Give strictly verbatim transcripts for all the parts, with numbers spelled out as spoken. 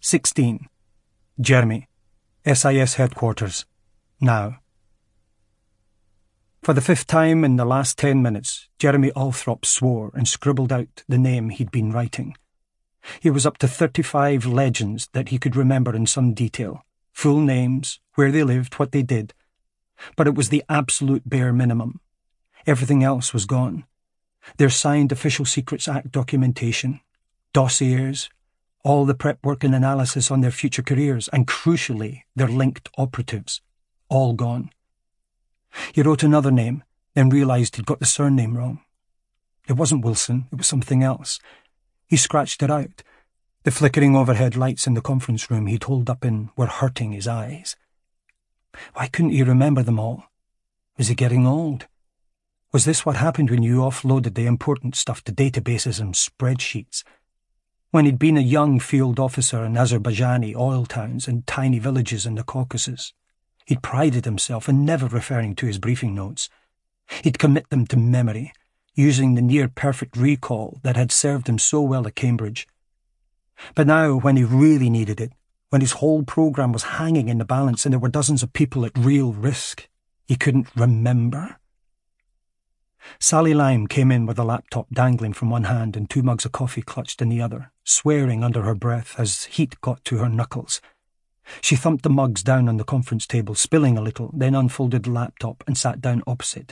sixteen. Jeremy. S I S headquarters. Now. For the fifth time in the last ten minutes, Jeremy Althorp swore and scribbled out the name he'd been writing. He was up to thirty-five legends that he could remember in some detail. Full names, where they lived, what they did. But it was the absolute bare minimum. Everything else was gone. Their signed Official Secrets Act documentation, dossiers, all the prep work and analysis on their future careers, and crucially, their linked operatives. All gone. He wrote another name, then realised he'd got the surname wrong. It wasn't Wilson, it was something else. He scratched it out. The flickering overhead lights in the conference room he'd holed up in were hurting his eyes. Why couldn't he remember them all? Was he getting old? Was this what happened when you offloaded the important stuff to databases and spreadsheets? When he'd been a young field officer in Azerbaijani oil towns and tiny villages in the Caucasus, he'd prided himself in never referring to his briefing notes. He'd commit them to memory, using the near-perfect recall that had served him so well at Cambridge. But now, when he really needed it, when his whole programme was hanging in the balance and there were dozens of people at real risk, he couldn't remember. Sally Lime came in with a laptop dangling from one hand and two mugs of coffee clutched in the other, swearing under her breath as heat got to her knuckles. She thumped the mugs down on the conference table, spilling a little, then unfolded the laptop and sat down opposite.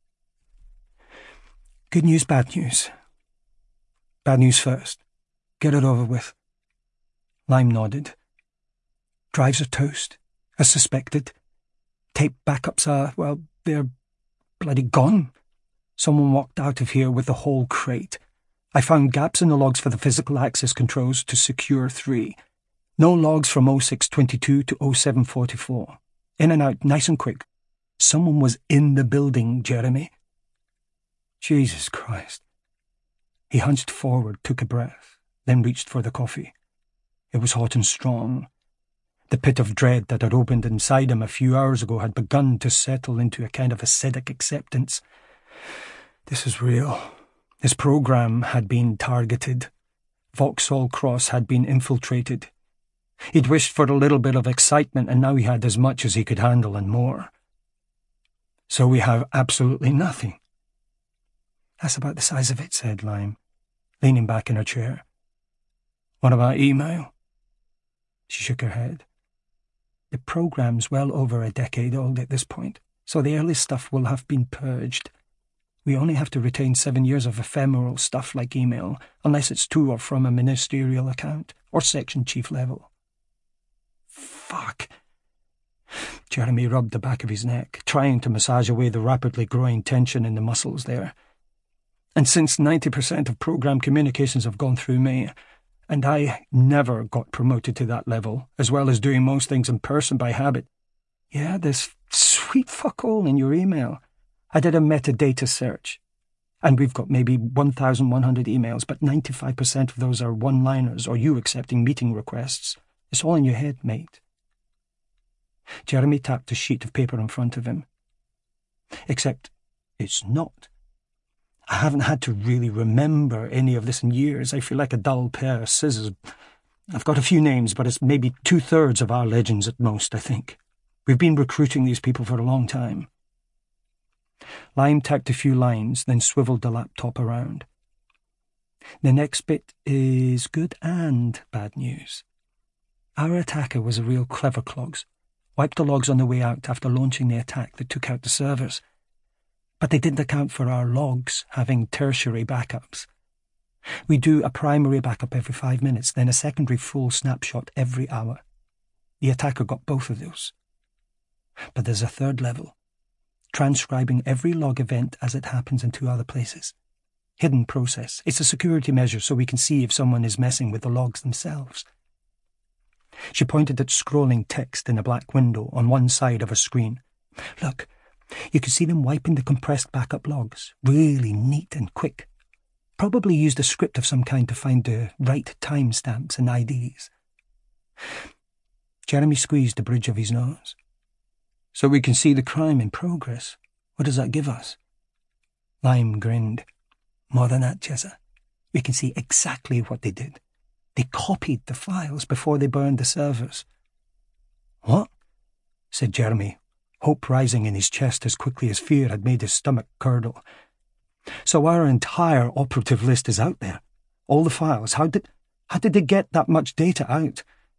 Good news, bad news. Bad news first. Get it over with. Lime nodded. Drives are toast, as suspected. Tape backups are, well, they're bloody gone. Someone walked out of here with the whole crate. I found gaps in the logs for the physical access controls to Secure three. No logs from oh six twenty-two to oh seven forty-four. In and out, nice and quick. Someone was in the building, Jeremy. Jesus Christ. He hunched forward, took a breath, then reached for the coffee. It was hot and strong. The pit of dread that had opened inside him a few hours ago had begun to settle into a kind of acidic acceptance. This was real. His programme had been targeted. Vauxhall Cross had been infiltrated. He'd wished for a little bit of excitement, and now he had as much as he could handle and more. So we have absolutely nothing. That's about the size of it, said Lime, leaning back in her chair. What about email? She shook her head. The programme's well over a decade old at this point, so the early stuff will have been purged. We only have to retain seven years of ephemeral stuff like email, unless it's to or from a ministerial account, or section chief level. Fuck. Jeremy rubbed the back of his neck, trying to massage away the rapidly growing tension in the muscles there. And since ninety percent of programme communications have gone through me, and I never got promoted to that level, as well as doing most things in person by habit, yeah, there's sweet fuck all in your email. I did a metadata search, and we've got maybe one thousand one hundred emails, but ninety-five percent of those are one-liners or you accepting meeting requests. It's all in your head, mate. Jeremy tapped a sheet of paper in front of him. Except it's not. I haven't had to really remember any of this in years. I feel like a dull pair of scissors. I've got a few names, but it's maybe two-thirds of our legends at most, I think. We've been recruiting these people for a long time. Lime tacked a few lines, then swivelled the laptop around. The next bit is good and bad news. Our attacker was a real clever clogs. Wiped the logs on the way out after launching the attack that took out the servers. But they didn't account for our logs having tertiary backups. We do a primary backup every five minutes, then a secondary full snapshot every hour. The attacker got both of those. But there's a third level, transcribing every log event as it happens in two other places. Hidden process. It's a security measure so we can see if someone is messing with the logs themselves. She pointed at scrolling text in a black window on one side of a screen. Look, you can see them wiping the compressed backup logs, really neat and quick. Probably used a script of some kind to find the right timestamps and I Ds. Jeremy squeezed the bridge of his nose. So we can see the crime in progress. What does that give us? Lime grinned. More than that, Jezza. We can see exactly what they did. They copied the files before they burned the servers. What? Said Jeremy, hope rising in his chest as quickly as fear had made his stomach curdle. So our entire operative list is out there. All the files. How did, how did they get that much data out?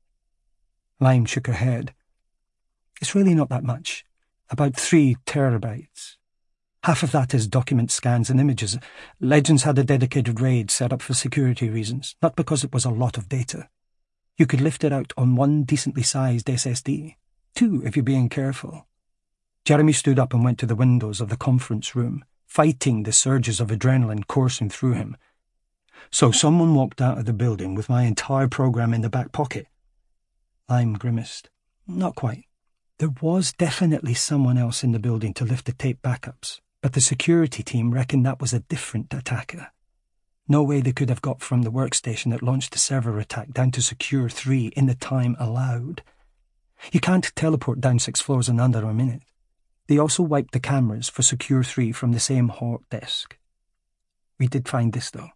Lime shook her head. It's really not that much. About three terabytes. Half of that is document scans and images. Legends had a dedicated RAID set up for security reasons, not because it was a lot of data. You could lift it out on one decently sized S S D. Two, if you're being careful. Jeremy stood up and went to the windows of the conference room, fighting the surges of adrenaline coursing through him. So someone walked out of the building with my entire program in the back pocket. Lime grimaced. Not quite. There was definitely someone else in the building to lift the tape backups, but the security team reckoned that was a different attacker. No way they could have got from the workstation that launched the server attack down to Secure three in the time allowed. You can't teleport down six floors in under a minute. They also wiped the cameras for Secure three from the same hot desk. We did find this, though.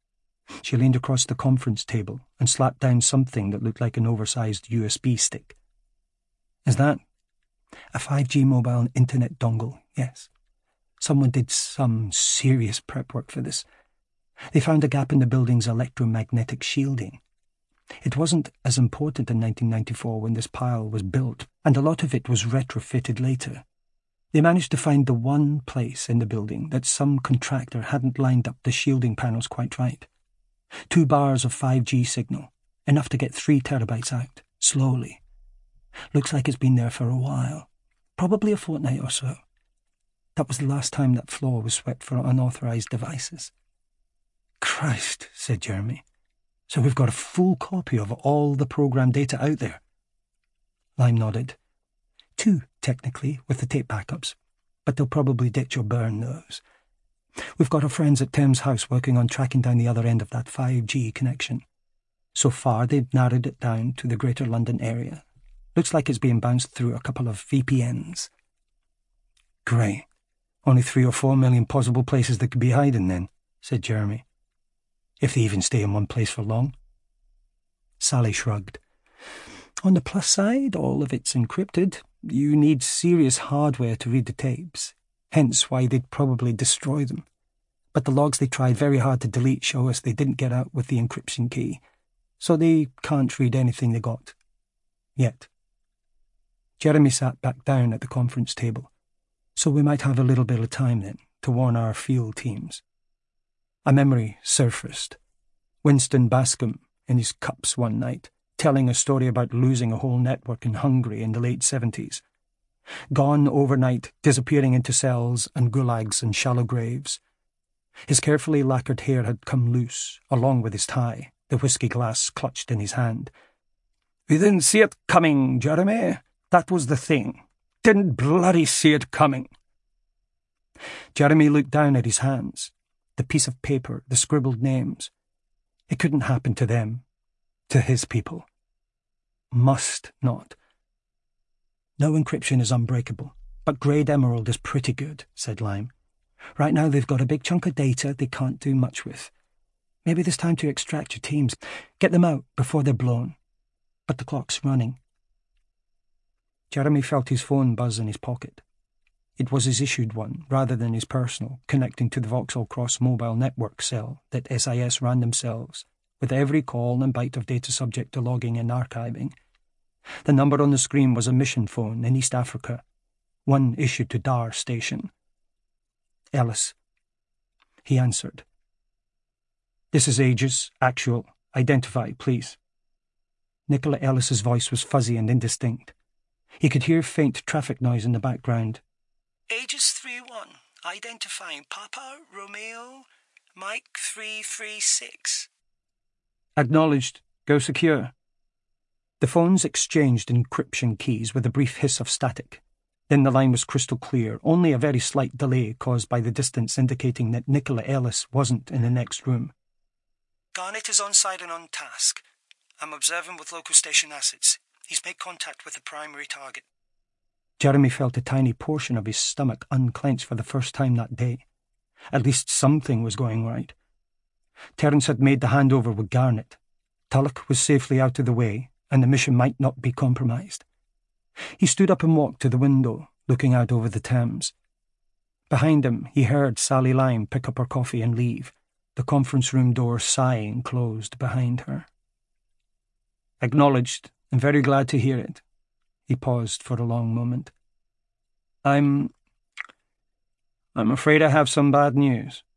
She leaned across the conference table and slapped down something that looked like an oversized U S B stick. Is that? A five G mobile internet dongle, yes. Someone did some serious prep work for this. They found a gap in the building's electromagnetic shielding. It wasn't as important in nineteen ninety-four when this pile was built, and a lot of it was retrofitted later. They managed to find the one place in the building that some contractor hadn't lined up the shielding panels quite right. Two bars of five G signal, enough to get three terabytes out, slowly. Looks like it's been there for a while, probably a fortnight or so. That was the last time that floor was swept for unauthorized devices. Christ, said Jeremy. So we've got a full copy of all the program data out there. Lime nodded. Two, technically, with the tape backups, but they'll probably ditch or burn those. We've got our friends at Tim's house working on tracking down the other end of that five G connection. So far, they've narrowed it down to the Greater London area. Looks like it's being bounced through a couple of V P Ns. Great. Only three or four million possible places they could be hiding then, said Jeremy. If they even stay in one place for long. Sally shrugged. On the plus side, all of it's encrypted. You need serious hardware to read the tapes, hence why they'd probably destroy them. But the logs they tried very hard to delete show us they didn't get out with the encryption key, so they can't read anything they got. Yet. Jeremy sat back down at the conference table, so we might have a little bit of time then to warn our field teams. A memory surfaced. Winston Bascom in his cups one night, telling a story about losing a whole network in Hungary in the late seventies. Gone overnight, disappearing into cells and gulags and shallow graves. His carefully lacquered hair had come loose, along with his tie, the whiskey glass clutched in his hand. We didn't see it coming, Jeremy. That was the thing. Didn't bloody see it coming. Jeremy looked down at his hands, the piece of paper, the scribbled names. It couldn't happen to them, to his people. Must not. No encryption is unbreakable, but Grade Emerald is pretty good, said Lime. Right now they've got a big chunk of data they can't do much with. Maybe there's time to extract your teams, get them out before they're blown. But the clock's running. Jeremy felt his phone buzz in his pocket. It was his issued one, rather than his personal, connecting to the Vauxhall Cross mobile network cell that S I S ran themselves, with every call and byte of data subject to logging and archiving. The number on the screen was a mission phone in East Africa, one issued to Dar Station. Ellis. He answered. This is Aegis, actual. Identify, please. Nicola Ellis's voice was fuzzy and indistinct. He could hear faint traffic noise in the background. Aegis three one, identifying Papa, Romeo, Mike three three six. Acknowledged. Go secure. The phones exchanged encryption keys with a brief hiss of static. Then the line was crystal clear, only a very slight delay caused by the distance indicating that Nicola Ellis wasn't in the next room. Garnet is on site and on task. I'm observing with local station assets. He's made contact with the primary target. Jeremy felt a tiny portion of his stomach unclench for the first time that day. At least something was going right. Terence had made the handover with Garnet. Tulloch was safely out of the way, and the mission might not be compromised. He stood up and walked to the window, looking out over the Thames. Behind him, he heard Sally Lyme pick up her coffee and leave, the conference room door sighing closed behind her. Acknowledged, and very glad to hear it. He paused for a long moment. I'm... I'm afraid I have some bad news.